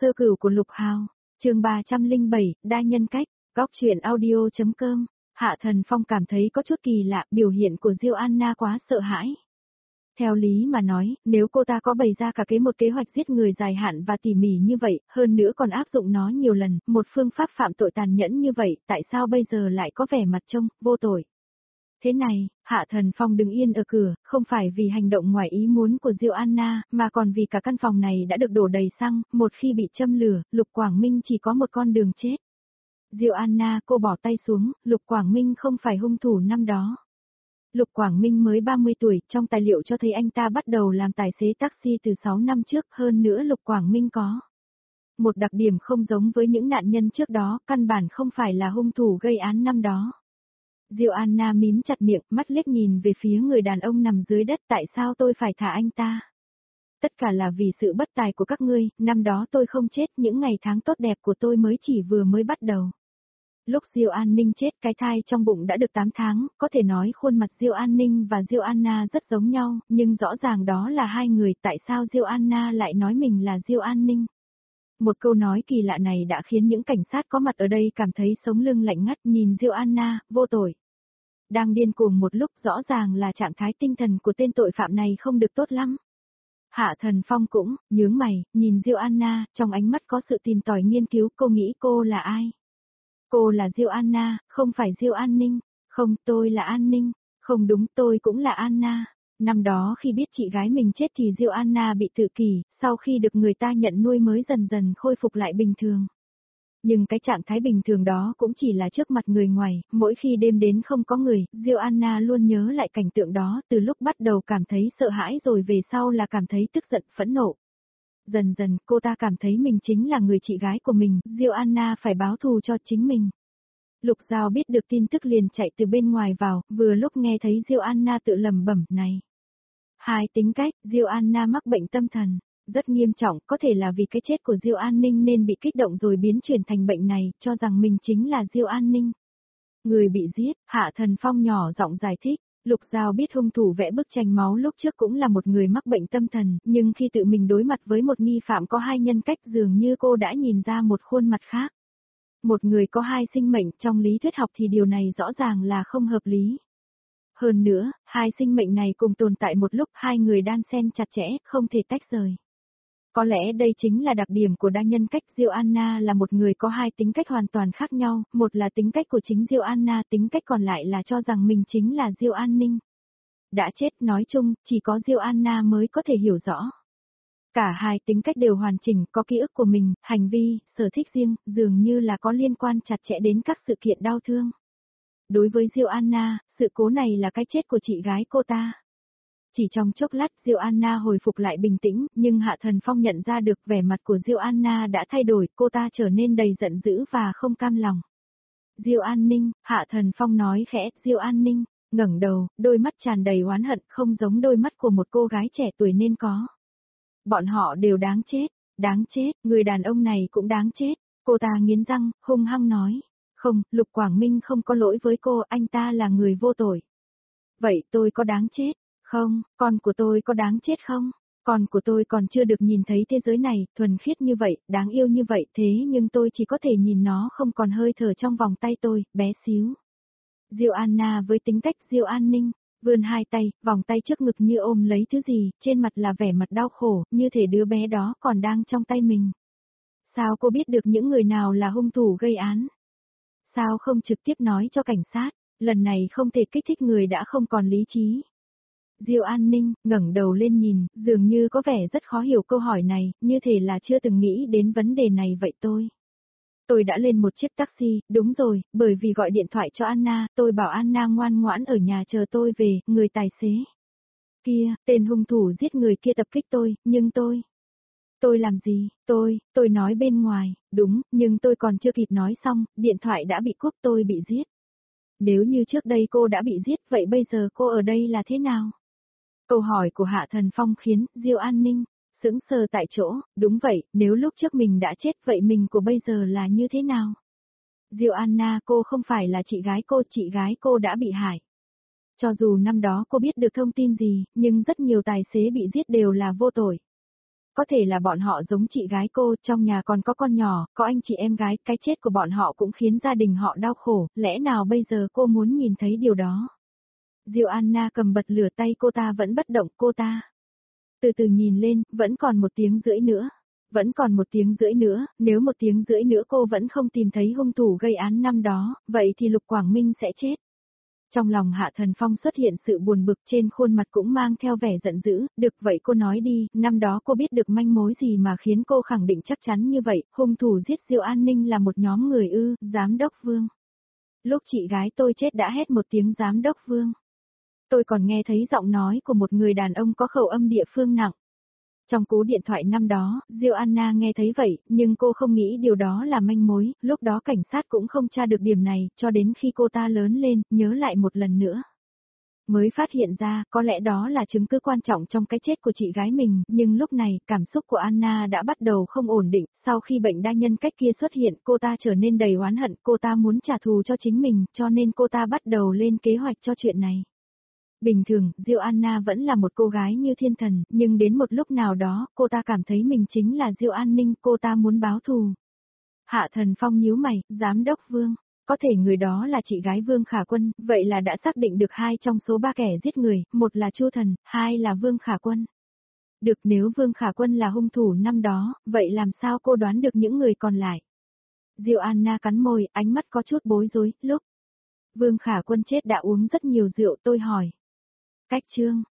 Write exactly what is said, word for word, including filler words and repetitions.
Sơ cửu của Lục Hào, chương ba trăm lẻ bảy, đa nhân cách, góc truyện audio.com. Hạ Thần Phong cảm thấy có chút kỳ lạ, biểu hiện của Diêu Anna quá sợ hãi. Theo lý mà nói, nếu cô ta có bày ra cả kế một kế hoạch giết người dài hạn và tỉ mỉ như vậy, hơn nữa còn áp dụng nó nhiều lần, một phương pháp phạm tội tàn nhẫn như vậy, tại sao bây giờ lại có vẻ mặt trông vô tội? Thế này, Hạ Thần Phong đứng yên ở cửa, không phải vì hành động ngoài ý muốn của Diêu Anna, mà còn vì cả căn phòng này đã được đổ đầy xăng, một khi bị châm lửa, Lục Quảng Minh chỉ có một con đường chết. Diêu Anna, cô bỏ tay xuống, Lục Quảng Minh không phải hung thủ năm đó. Lục Quảng Minh mới ba mươi tuổi, trong tài liệu cho thấy anh ta bắt đầu làm tài xế taxi từ sáu năm trước, hơn nữa Lục Quảng Minh có một đặc điểm không giống với những nạn nhân trước đó, căn bản không phải là hung thủ gây án năm đó. Diêu Anna mím chặt miệng, mắt liếc nhìn về phía người đàn ông nằm dưới đất, tại sao tôi phải thả anh ta? Tất cả là vì sự bất tài của các ngươi, năm đó tôi không chết, những ngày tháng tốt đẹp của tôi mới chỉ vừa mới bắt đầu. Lúc Diêu An Ninh chết, cái thai trong bụng đã được tám tháng, có thể nói khuôn mặt Diêu An Ninh và Diêu Anna rất giống nhau, nhưng rõ ràng đó là hai người, tại sao Diêu Anna lại nói mình là Diêu An Ninh? Một câu nói kỳ lạ này đã khiến những cảnh sát có mặt ở đây cảm thấy sống lưng lạnh ngắt, nhìn Diêu Anna, vô tội. Đang điên cuồng một lúc, rõ ràng là trạng thái tinh thần của tên tội phạm này không được tốt lắm. Hạ Thần Phong cũng, nhướng mày, nhìn Diêu Anna, trong ánh mắt có sự tìm tòi nghiên cứu, cô nghĩ cô là ai? Cô là Diêu Anna, không phải Diêu An Ninh. Không, tôi là An Ninh. Không đúng, tôi cũng là Anna. Năm đó khi biết chị gái mình chết thì Diêu Anna bị tự kỷ, sau khi được người ta nhận nuôi mới dần dần khôi phục lại bình thường. Nhưng cái trạng thái bình thường đó cũng chỉ là trước mặt người ngoài, mỗi khi đêm đến không có người, Diêu Anna luôn nhớ lại cảnh tượng đó, từ lúc bắt đầu cảm thấy sợ hãi rồi về sau là cảm thấy tức giận, phẫn nộ. Dần dần, cô ta cảm thấy mình chính là người chị gái của mình, Diêu Anna phải báo thù cho chính mình. Lục Giao biết được tin tức liền chạy từ bên ngoài vào, vừa lúc nghe thấy Diêu Anna tự lẩm bẩm này. Hai tính cách, Diêu Anna mắc bệnh tâm thần, rất nghiêm trọng, có thể là vì cái chết của Diêu An Ninh nên bị kích động rồi biến chuyển thành bệnh này, cho rằng mình chính là Diêu An Ninh. Người bị giết, Hạ Thần Phong nhỏ giọng giải thích. Lục Giao biết hung thủ vẽ bức tranh máu lúc trước cũng là một người mắc bệnh tâm thần, nhưng khi tự mình đối mặt với một nghi phạm có hai nhân cách dường như cô đã nhìn ra một khuôn mặt khác. Một người có hai sinh mệnh, trong lý thuyết học thì điều này rõ ràng là không hợp lý. Hơn nữa, hai sinh mệnh này cùng tồn tại một lúc, hai người đan xen chặt chẽ, không thể tách rời. Có lẽ đây chính là đặc điểm của đa nhân cách. Diêu Anna là một người có hai tính cách hoàn toàn khác nhau, một là tính cách của chính Diêu Anna, tính cách còn lại là cho rằng mình chính là Diêu An Ninh. Đã chết, nói chung, chỉ có Diêu Anna mới có thể hiểu rõ. Cả hai tính cách đều hoàn chỉnh, có ký ức của mình, hành vi, sở thích riêng, dường như là có liên quan chặt chẽ đến các sự kiện đau thương. Đối với Diêu Anna, sự cố này là cái chết của chị gái cô ta. Chỉ trong chốc lát Diêu Anna hồi phục lại bình tĩnh, nhưng Hạ Thần Phong nhận ra được vẻ mặt của Diêu Anna đã thay đổi, cô ta trở nên đầy giận dữ và không cam lòng. Diêu An Ninh, Hạ Thần Phong nói khẽ, Diêu An Ninh, ngẩng đầu, đôi mắt tràn đầy oán hận, không giống đôi mắt của một cô gái trẻ tuổi nên có. Bọn họ đều đáng chết, đáng chết, người đàn ông này cũng đáng chết, cô ta nghiến răng, hung hăng nói. Không, Lục Quảng Minh không có lỗi với cô, anh ta là người vô tội. Vậy tôi có đáng chết? Không, con của tôi có đáng chết không? Con của tôi còn chưa được nhìn thấy thế giới này, thuần khiết như vậy, đáng yêu như vậy, thế nhưng tôi chỉ có thể nhìn nó không còn hơi thở trong vòng tay tôi, bé xíu. Diêu Anna với tính cách Diêu An Ninh, vươn hai tay, vòng tay trước ngực như ôm lấy thứ gì, trên mặt là vẻ mặt đau khổ, như thể đứa bé đó còn đang trong tay mình. Sao cô biết được những người nào là hung thủ gây án? Sao không trực tiếp nói cho cảnh sát, lần này không thể kích thích người đã không còn lý trí. Diêu An Ninh, ngẩng đầu lên nhìn, dường như có vẻ rất khó hiểu câu hỏi này, như thể là chưa từng nghĩ đến vấn đề này vậy tôi. Tôi đã lên một chiếc taxi, đúng rồi, bởi vì gọi điện thoại cho Anna, tôi bảo Anna ngoan ngoãn ở nhà chờ tôi về, người tài xế. Kia, tên hung thủ giết người kia tập kích tôi, nhưng tôi... Tôi làm gì, tôi, tôi nói bên ngoài, đúng, nhưng tôi còn chưa kịp nói xong, điện thoại đã bị cúp, tôi bị giết. Nếu như trước đây cô đã bị giết, vậy bây giờ cô ở đây là thế nào? Câu hỏi của Hạ Thần Phong khiến Diêu An Ninh sững sờ tại chỗ, đúng vậy, nếu lúc trước mình đã chết vậy mình của bây giờ là như thế nào? Diêu Anna, cô không phải là chị gái cô, chị gái cô đã bị hại. Cho dù năm đó cô biết được thông tin gì, nhưng rất nhiều tài xế bị giết đều là vô tội. Có thể là bọn họ giống chị gái cô, trong nhà còn có con nhỏ, có anh chị em gái, cái chết của bọn họ cũng khiến gia đình họ đau khổ, lẽ nào bây giờ cô muốn nhìn thấy điều đó? Diệu Anna cầm bật lửa, tay cô ta vẫn bất động, cô ta từ từ nhìn lên, vẫn còn một tiếng rưỡi nữa. Vẫn còn một tiếng rưỡi nữa, nếu một tiếng rưỡi nữa cô vẫn không tìm thấy hung thủ gây án năm đó, vậy thì Lục Quảng Minh sẽ chết. Trong lòng Hạ Thần Phong xuất hiện sự buồn bực, trên khuôn mặt cũng mang theo vẻ giận dữ, được vậy cô nói đi, năm đó cô biết được manh mối gì mà khiến cô khẳng định chắc chắn như vậy, hung thủ giết Diệu An Ninh là một nhóm người ư, giám đốc Vương. Lúc chị gái tôi chết đã hét một tiếng giám đốc Vương. Tôi còn nghe thấy giọng nói của một người đàn ông có khẩu âm địa phương nặng. Trong cú điện thoại năm đó, Diệu Anna nghe thấy vậy, nhưng cô không nghĩ điều đó là manh mối, lúc đó cảnh sát cũng không tra được điểm này, cho đến khi cô ta lớn lên, nhớ lại một lần nữa. Mới phát hiện ra, có lẽ đó là chứng cứ quan trọng trong cái chết của chị gái mình, nhưng lúc này, cảm xúc của Anna đã bắt đầu không ổn định, sau khi bệnh đa nhân cách kia xuất hiện, cô ta trở nên đầy oán hận, cô ta muốn trả thù cho chính mình, cho nên cô ta bắt đầu lên kế hoạch cho chuyện này. Bình thường, Diệu Anna vẫn là một cô gái như thiên thần, nhưng đến một lúc nào đó, cô ta cảm thấy mình chính là Diệu An Ninh, cô ta muốn báo thù. Hạ Thần Phong nhíu mày, giám đốc Vương, có thể người đó là chị gái Vương Khả Quân, vậy là đã xác định được hai trong số ba kẻ giết người, một là Chu Thần, hai là Vương Khả Quân. Được, nếu Vương Khả Quân là hung thủ năm đó, vậy làm sao cô đoán được những người còn lại? Diệu Anna cắn môi, ánh mắt có chút bối rối, lúc Vương Khả Quân chết đã uống rất nhiều rượu, tôi hỏi. Cách chương